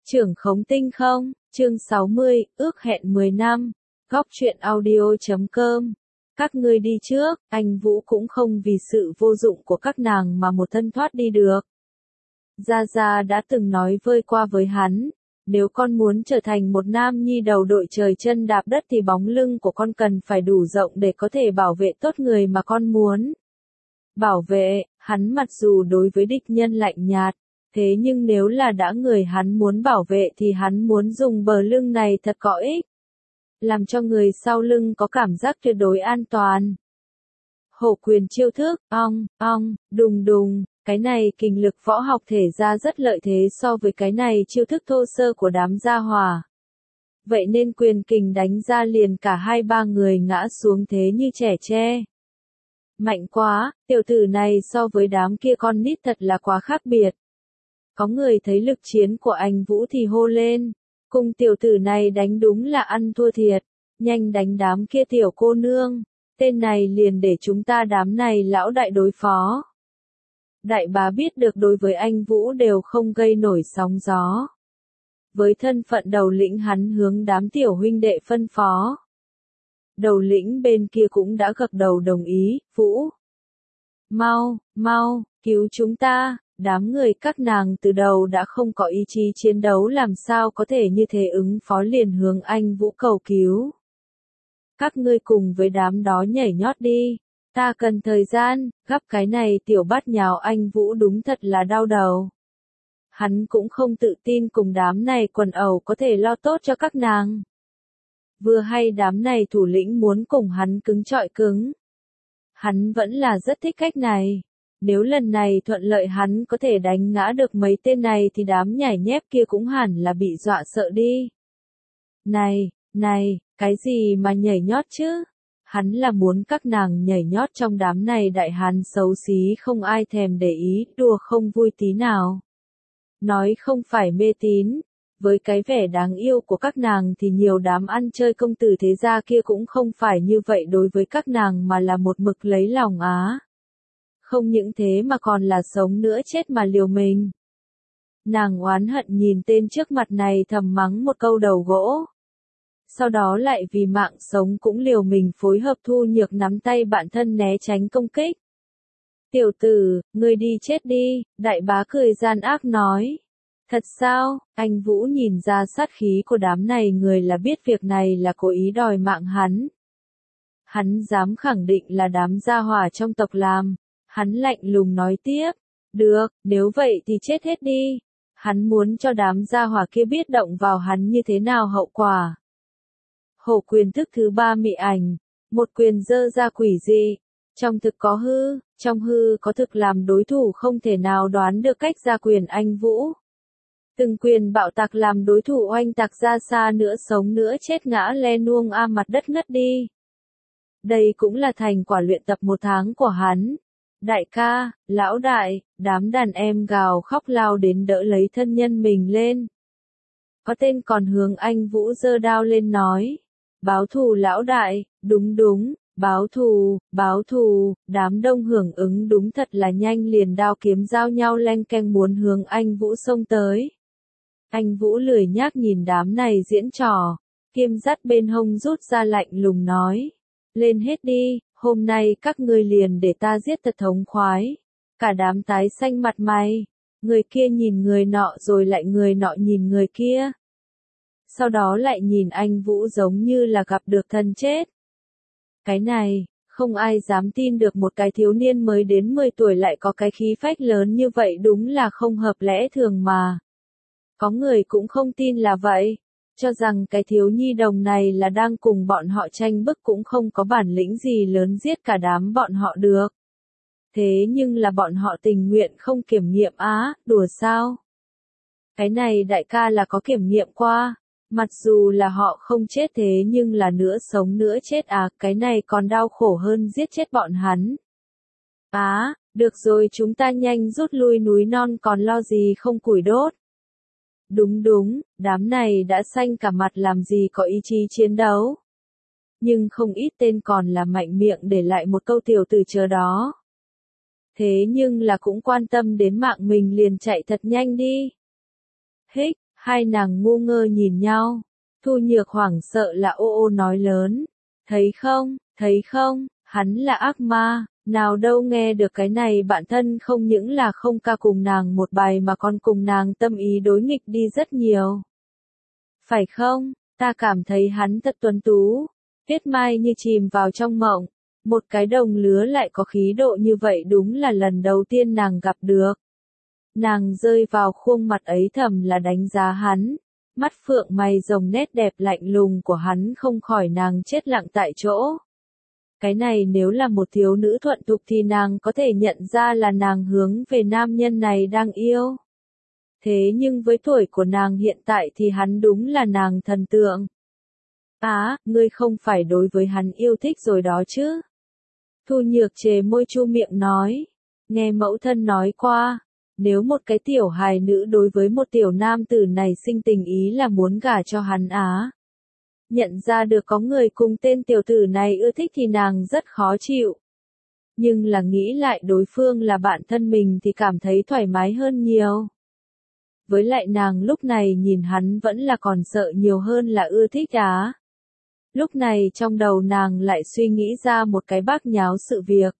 Trưởng khống tinh không, chương 60, ước hẹn 10 năm, góc truyện audio.com. Các ngươi đi trước, anh Vũ cũng không vì sự vô dụng của các nàng mà một thân thoát đi được. Gia Gia đã từng nói vơi qua với hắn, nếu con muốn trở thành một nam nhi đầu đội trời chân đạp đất thì bóng lưng của con cần phải đủ rộng để có thể bảo vệ tốt người mà con muốn. Bảo vệ, hắn mặc dù đối với địch nhân lạnh nhạt, thế nhưng nếu là đã người hắn muốn bảo vệ thì hắn muốn dùng bờ lưng này thật có ích. Làm cho người sau lưng có cảm giác tuyệt đối an toàn. Hổ quyền chiêu thức, ong, đùng đùng, cái này kình lực võ học thể ra rất lợi thế so với cái này chiêu thức thô sơ của đám gia hỏa. Vậy nên quyền kình đánh ra liền cả 2-3 người ngã xuống thế như trẻ tre. Mạnh quá, tiểu tử này so với đám kia con nít thật là quá khác biệt. Có người thấy lực chiến của anh Vũ thì hô lên, cùng tiểu tử này đánh đúng là ăn thua thiệt, nhanh đánh đám kia tiểu cô nương, tên này liền để chúng ta đám này lão đại đối phó. Đại bá biết được đối với anh Vũ đều không gây nổi sóng gió. Với thân phận đầu lĩnh hắn hướng đám tiểu huynh đệ phân phó. Đầu lĩnh bên kia cũng đã gật đầu đồng ý, Vũ. Mau, cứu chúng ta. Đám người các nàng từ đầu đã không có ý chí chiến đấu làm sao có thể như thế ứng phó liền hướng anh Vũ cầu cứu. Các ngươi cùng với đám đó nhảy nhót đi, ta cần thời gian, gấp cái này tiểu bát nhào anh Vũ đúng thật là đau đầu. Hắn cũng không tự tin cùng đám này quần ẩu có thể lo tốt cho các nàng. Vừa hay đám này thủ lĩnh muốn cùng hắn cứng chọi cứng. Hắn vẫn là rất thích cách này. Nếu lần này thuận lợi hắn có thể đánh ngã được mấy tên này thì đám nhảy nhép kia cũng hẳn là bị dọa sợ đi. Này, cái gì mà nhảy nhót chứ? Hắn là muốn các nàng nhảy nhót trong đám này đại hán xấu xí không ai thèm để ý, đùa không vui tí nào. Nói không phải mê tín, với cái vẻ đáng yêu của các nàng thì nhiều đám ăn chơi công tử thế gia kia cũng không phải như vậy đối với các nàng mà là một mực lấy lòng á. Không những thế mà còn là sống nữa chết mà liều mình. Nàng oán hận nhìn tên trước mặt này thầm mắng một câu đầu gỗ. Sau đó lại vì mạng sống cũng liều mình phối hợp Thu Nhược nắm tay bạn thân né tránh công kích. Tiểu tử, ngươi đi chết đi, đại bá cười gian ác nói. Thật sao, anh Vũ nhìn ra sát khí của đám này người là biết việc này là cố ý đòi mạng hắn. Hắn dám khẳng định là đám gia hỏa trong tộc làm. Hắn lạnh lùng nói tiếp, được, nếu vậy thì chết hết đi. Hắn muốn cho đám gia hỏa kia biết động vào hắn như thế nào hậu quả. Hổ quyền thức thứ 3 mị ảnh, một quyền dơ ra quỷ dị, trong thực có hư, trong hư có thực làm đối thủ không thể nào đoán được cách ra quyền anh Vũ. Từng quyền bạo tạc làm đối thủ oanh tạc ra xa nữa sống nữa chết ngã le nuông mặt đất ngất đi. Đây cũng là thành quả luyện tập 1 tháng của hắn. Đại ca, lão đại, đám đàn em gào khóc lao đến đỡ lấy thân nhân mình lên. Có tên còn hướng anh Vũ giơ đao lên nói. Báo thù lão đại, đúng, báo thù, đám đông hưởng ứng đúng thật là nhanh liền đao kiếm giao nhau leng keng muốn hướng anh Vũ xông tới. Anh Vũ lười nhác nhìn đám này diễn trò, kiêm dắt bên hông rút ra lạnh lùng nói. Lên hết đi. Hôm nay các ngươi liền để ta giết thật thống khoái. Cả đám tái xanh mặt mày. Người kia nhìn người nọ rồi lại người nọ nhìn người kia. Sau đó lại nhìn anh Vũ giống như là gặp được thần chết. Cái này, không ai dám tin được một cái thiếu niên mới đến 10 tuổi lại có cái khí phách lớn như vậy đúng là không hợp lẽ thường mà. Có người cũng không tin là vậy. Cho rằng cái thiếu nhi đồng này là đang cùng bọn họ tranh bức cũng không có bản lĩnh gì lớn giết cả đám bọn họ được. Thế nhưng là bọn họ tình nguyện không kiểm nghiệm đùa sao? Cái này đại ca là có kiểm nghiệm qua, mặc dù là họ không chết thế nhưng là nữa sống nữa chết cái này còn đau khổ hơn giết chết bọn hắn. Được rồi chúng ta nhanh rút lui núi non còn lo gì không củi đốt. Đúng, đám này đã xanh cả mặt làm gì có ý chí chiến đấu. Nhưng không ít tên còn là mạnh miệng để lại một câu tiểu tử chờ đó. Thế nhưng là cũng quan tâm đến mạng mình liền chạy thật nhanh đi. Hích, Hai nàng ngu ngơ nhìn nhau. Thu Nhược hoảng sợ là ô ô nói lớn. Thấy không, hắn là ác ma, nào đâu nghe được cái này bạn thân không những là không ca cùng nàng một bài mà còn cùng nàng tâm ý đối nghịch đi rất nhiều. Phải không, ta cảm thấy hắn thật tuấn tú. Tuyết Mai như chìm vào trong mộng. Một cái đồng lứa lại có khí độ như vậy đúng là lần đầu tiên nàng gặp được. Nàng rơi vào khuôn mặt ấy thầm là đánh giá hắn. Mắt phượng mày rồng nét đẹp lạnh lùng của hắn không khỏi nàng chết lặng tại chỗ. Cái này nếu là một thiếu nữ thuận thục thì nàng có thể nhận ra là nàng hướng về nam nhân này đang yêu. Thế nhưng với tuổi của nàng hiện tại thì hắn đúng là nàng thần tượng. Ngươi không phải đối với hắn yêu thích rồi đó chứ? Thu Nhược chề môi chu miệng nói. Nghe mẫu thân nói qua, nếu một cái tiểu hài nữ đối với một tiểu nam tử này sinh tình ý là muốn gả cho hắn nhận ra được có người cùng tên tiểu tử này ưa thích thì nàng rất khó chịu. Nhưng là nghĩ lại đối phương là bạn thân mình thì cảm thấy thoải mái hơn nhiều. Với lại nàng lúc này nhìn hắn vẫn là còn sợ nhiều hơn là ưa thích Lúc này trong đầu nàng lại suy nghĩ ra một cái bác nháo sự việc.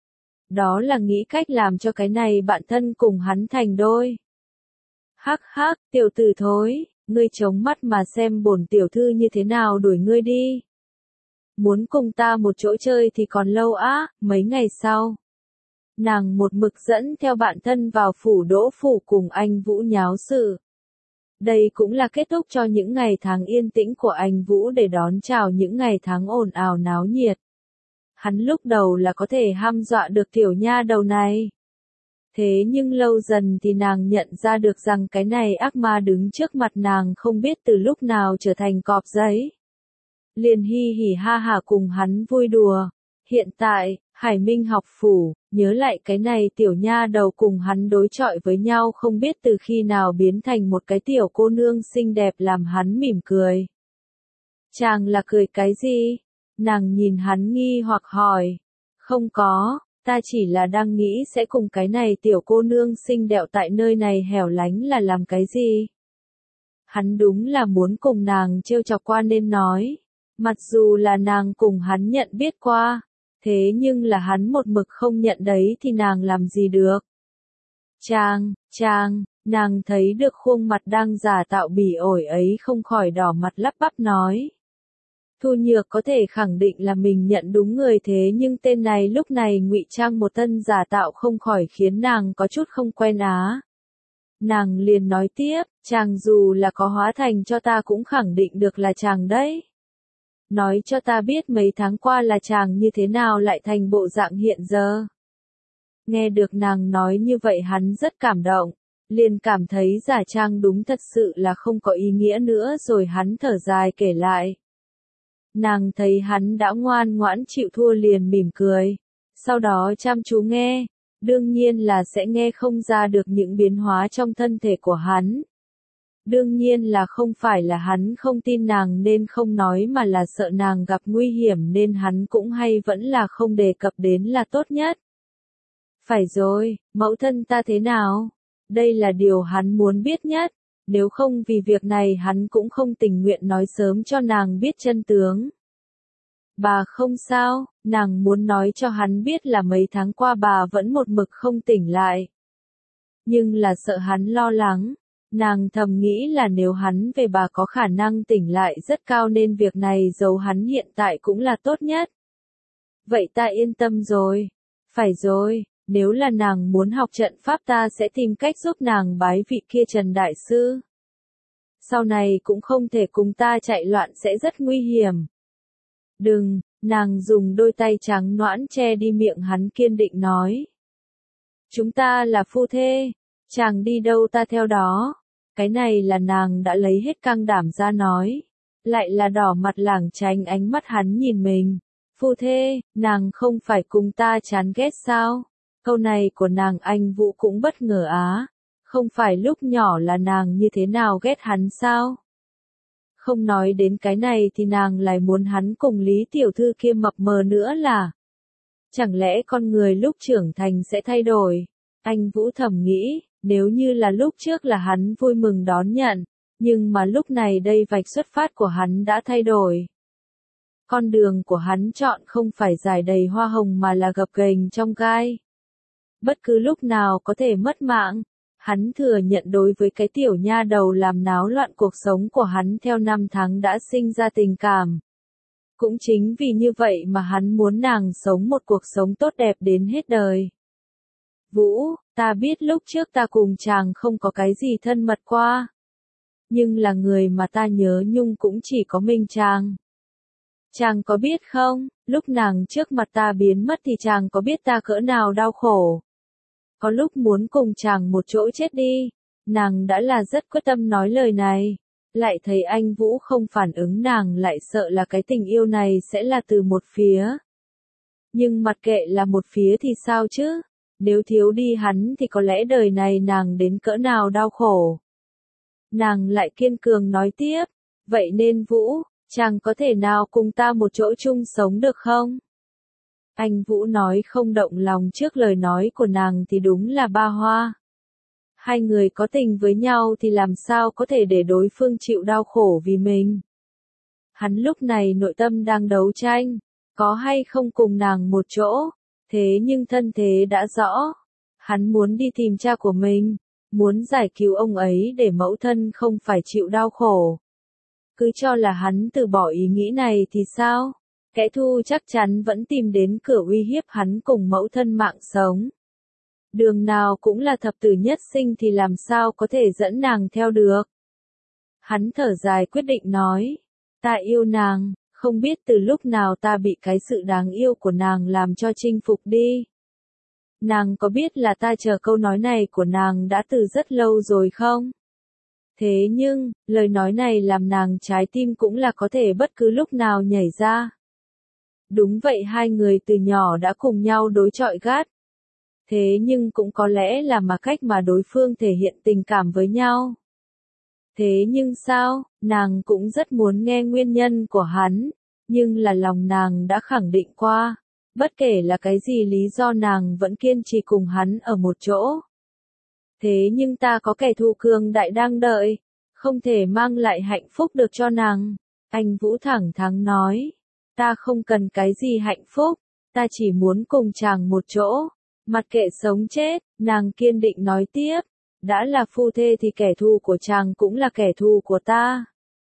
Đó là nghĩ cách làm cho cái này bạn thân cùng hắn thành đôi. Hắc, tiểu tử thối, ngươi chống mắt mà xem bổn tiểu thư như thế nào đuổi ngươi đi. Muốn cùng ta một chỗ chơi thì còn lâu mấy ngày sau. Nàng một mực dẫn theo bạn thân vào phủ Đỗ phủ cùng anh Vũ nháo sự. Đây cũng là kết thúc cho những ngày tháng yên tĩnh của anh Vũ để đón chào những ngày tháng ồn ào náo nhiệt. Hắn lúc đầu là có thể hăm dọa được tiểu nha đầu này. Thế nhưng lâu dần thì nàng nhận ra được rằng cái này ác ma đứng trước mặt nàng không biết từ lúc nào trở thành cọp giấy. Liền hi hỉ ha hả cùng hắn vui đùa. Hiện tại, Hải Minh học phủ, nhớ lại cái này tiểu nha đầu cùng hắn đối chọi với nhau không biết từ khi nào biến thành một cái tiểu cô nương xinh đẹp làm hắn mỉm cười. Chàng là cười cái gì? Nàng nhìn hắn nghi hoặc hỏi. Không có, ta chỉ là đang nghĩ sẽ cùng cái này tiểu cô nương xinh đẹp tại nơi này hẻo lánh là làm cái gì? Hắn đúng là muốn cùng nàng trêu chọc qua nên nói. Mặc dù là nàng cùng hắn nhận biết qua. Thế nhưng là hắn một mực không nhận đấy thì nàng làm gì được. Nàng thấy được khuôn mặt đang giả tạo bỉ ổi ấy không khỏi đỏ mặt lắp bắp nói. Thu Nhược có thể khẳng định là mình nhận đúng người thế nhưng tên này lúc này ngụy trang một thân giả tạo không khỏi khiến nàng có chút không quen Nàng liền nói tiếp, chàng dù là có hóa thành cho ta cũng khẳng định được là chàng đấy. Nói cho ta biết mấy tháng qua là chàng như thế nào lại thành bộ dạng hiện giờ. Nghe được nàng nói như vậy hắn rất cảm động, liền cảm thấy giả trang đúng thật sự là không có ý nghĩa nữa rồi hắn thở dài kể lại. Nàng thấy hắn đã ngoan ngoãn chịu thua liền mỉm cười, sau đó chăm chú nghe, đương nhiên là sẽ nghe không ra được những biến hóa trong thân thể của hắn. Đương nhiên là không phải là hắn không tin nàng nên không nói mà là sợ nàng gặp nguy hiểm nên hắn cũng hay vẫn là không đề cập đến là tốt nhất. Phải rồi, mẫu thân ta thế nào? Đây là điều hắn muốn biết nhất, nếu không vì việc này hắn cũng không tình nguyện nói sớm cho nàng biết chân tướng. Bà không sao, nàng muốn nói cho hắn biết là mấy tháng qua bà vẫn một mực không tỉnh lại. Nhưng là sợ hắn lo lắng. Nàng thầm nghĩ là nếu hắn về bà có khả năng tỉnh lại rất cao nên việc này giấu hắn hiện tại cũng là tốt nhất. Vậy ta yên tâm rồi. Phải rồi, nếu là nàng muốn học trận pháp ta sẽ tìm cách giúp nàng bái vị kia Trần Đại Sư. Sau này cũng không thể cùng ta chạy loạn sẽ rất nguy hiểm. Đừng, nàng dùng đôi tay trắng nõn che đi miệng hắn kiên định nói. Chúng ta là phu thê, chàng đi đâu ta theo đó. Cái này là nàng đã lấy hết can đảm ra nói. Lại là đỏ mặt lảng tránh ánh mắt hắn nhìn mình. Phu thê, nàng không phải cùng ta chán ghét sao? Câu này của nàng anh Vũ cũng bất ngờ Không phải lúc nhỏ là nàng như thế nào ghét hắn sao? Không nói đến cái này thì nàng lại muốn hắn cùng Lý tiểu thư kia mập mờ nữa là. Chẳng lẽ con người lúc trưởng thành sẽ thay đổi? Anh Vũ thầm nghĩ. Nếu như là lúc trước là hắn vui mừng đón nhận, Nhưng mà lúc này đây vạch xuất phát của hắn đã thay đổi. Con đường của hắn chọn không phải dài đầy hoa hồng mà là gập ghềnh trong gai. Bất cứ lúc nào có thể mất mạng. Hắn thừa nhận đối với cái tiểu nha đầu làm náo loạn cuộc sống của hắn theo năm tháng đã sinh ra tình cảm. Cũng chính vì như vậy mà hắn muốn nàng sống một cuộc sống tốt đẹp đến hết đời. Vũ, ta biết lúc trước ta cùng chàng không có cái gì thân mật qua. Nhưng là người mà ta nhớ nhung cũng chỉ có mình chàng. Chàng có biết không, lúc nàng trước mặt ta biến mất thì chàng có biết ta cỡ nào đau khổ. Có lúc muốn cùng chàng một chỗ chết đi, nàng đã là rất quyết tâm nói lời này. Lại thấy anh Vũ không phản ứng, nàng lại sợ là cái tình yêu này sẽ là từ một phía. Nhưng mặc kệ là một phía thì sao chứ, nếu thiếu đi hắn thì có lẽ đời này nàng đến cỡ nào đau khổ. Nàng lại kiên cường nói tiếp, vậy nên Vũ, chàng có thể nào cùng ta một chỗ chung sống được không? Anh Vũ nói không động lòng trước lời nói của nàng thì đúng là ba hoa. Hai người có tình với nhau thì làm sao có thể để đối phương chịu đau khổ vì mình. Hắn lúc này nội tâm đang đấu tranh, có hay không cùng nàng một chỗ, thế nhưng thân thế đã rõ. Hắn muốn đi tìm cha của mình, muốn giải cứu ông ấy để mẫu thân không phải chịu đau khổ. Cứ cho là hắn từ bỏ ý nghĩ này thì sao? Kẻ thù chắc chắn vẫn tìm đến cửa uy hiếp hắn cùng mẫu thân mạng sống. Đường nào cũng là thập tử nhất sinh thì làm sao có thể dẫn nàng theo được. Hắn thở dài quyết định nói, ta yêu nàng, không biết từ lúc nào ta bị cái sự đáng yêu của nàng làm cho chinh phục đi. Nàng có biết là ta chờ câu nói này của nàng đã từ rất lâu rồi không? Thế nhưng, lời nói này làm nàng trái tim cũng là có thể bất cứ lúc nào nhảy ra. Đúng vậy, hai người từ nhỏ đã cùng nhau đối chọi gắt. Thế nhưng cũng có lẽ là cách mà đối phương thể hiện tình cảm với nhau. Thế nhưng sao, nàng cũng rất muốn nghe nguyên nhân của hắn, nhưng là lòng nàng đã khẳng định qua, bất kể là cái gì lý do nàng vẫn kiên trì cùng hắn ở một chỗ. Thế nhưng ta có kẻ thù cường đại đang đợi, không thể mang lại hạnh phúc được cho nàng. Anh Vũ thẳng thắn nói, ta không cần cái gì hạnh phúc, ta chỉ muốn cùng chàng một chỗ. Mặc kệ sống chết, nàng kiên định nói tiếp, đã là phu thê thì kẻ thù của chàng cũng là kẻ thù của ta.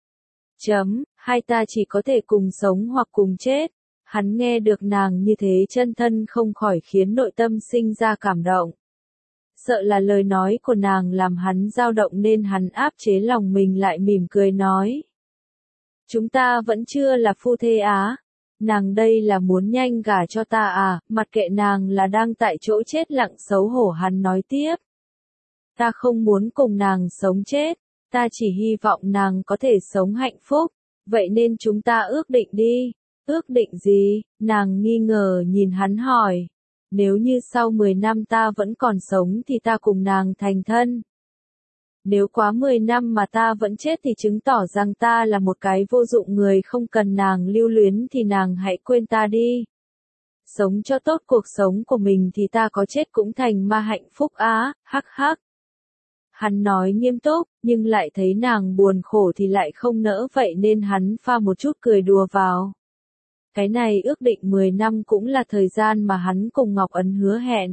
Hai ta chỉ có thể cùng sống hoặc cùng chết. Hắn nghe được nàng như thế chân thân không khỏi khiến nội tâm sinh ra cảm động. Sợ là lời nói của nàng làm hắn dao động nên hắn áp chế lòng mình lại mỉm cười nói. Chúng ta vẫn chưa là phu thê á. Nàng đây là muốn nhanh gả cho ta à, mặc kệ nàng là đang tại chỗ chết lặng xấu hổ hắn nói tiếp. Ta không muốn cùng nàng sống chết, ta chỉ hy vọng nàng có thể sống hạnh phúc, vậy nên chúng ta ước định đi. Ước định gì? Nàng nghi ngờ nhìn hắn hỏi. Nếu như sau 10 năm ta vẫn còn sống thì ta cùng nàng thành thân. Nếu quá 10 năm mà ta vẫn chết thì chứng tỏ rằng ta là một cái vô dụng người không cần nàng lưu luyến thì nàng hãy quên ta đi. Sống cho tốt cuộc sống của mình thì ta có chết cũng thành ma hạnh phúc á, hắc hắc. Hắn nói nghiêm túc, nhưng lại thấy nàng buồn khổ thì lại không nỡ vậy nên hắn pha một chút cười đùa vào. Cái này ước định 10 năm cũng là thời gian mà hắn cùng Ngọc Ấn hứa hẹn.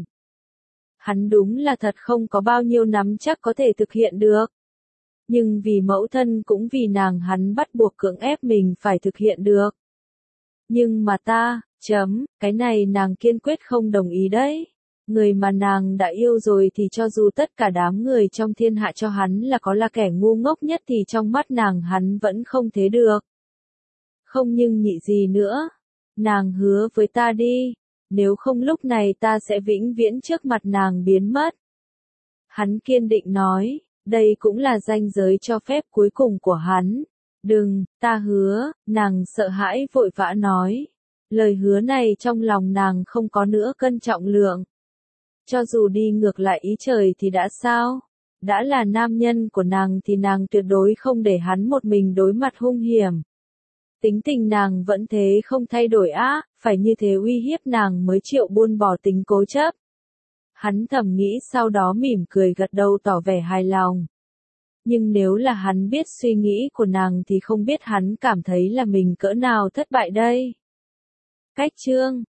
Hắn đúng là thật không có bao nhiêu nắm chắc có thể thực hiện được. Nhưng vì mẫu thân cũng vì nàng hắn bắt buộc cưỡng ép mình phải thực hiện được. Nhưng mà ta, cái này nàng kiên quyết không đồng ý đấy. Người mà nàng đã yêu rồi thì cho dù tất cả đám người trong thiên hạ cho hắn là kẻ ngu ngốc nhất thì trong mắt nàng hắn vẫn không thế được. Không nhưng nhị gì nữa. Nàng hứa với ta đi. Nếu không lúc này ta sẽ vĩnh viễn trước mặt nàng biến mất. Hắn kiên định nói, đây cũng là ranh giới cho phép cuối cùng của hắn. Đừng, ta hứa, nàng sợ hãi vội vã nói. Lời hứa này trong lòng nàng không có nữa cân trọng lượng. Cho dù đi ngược lại ý trời thì đã sao? Đã là nam nhân của nàng thì nàng tuyệt đối không để hắn một mình đối mặt hung hiểm. Tính tình nàng vẫn thế không thay đổi á, phải như thế uy hiếp nàng mới chịu buông bỏ tính cố chấp. Hắn thầm nghĩ sau đó mỉm cười gật đầu tỏ vẻ hài lòng. Nhưng nếu là hắn biết suy nghĩ của nàng thì không biết hắn cảm thấy là mình cỡ nào thất bại đây. Cách chương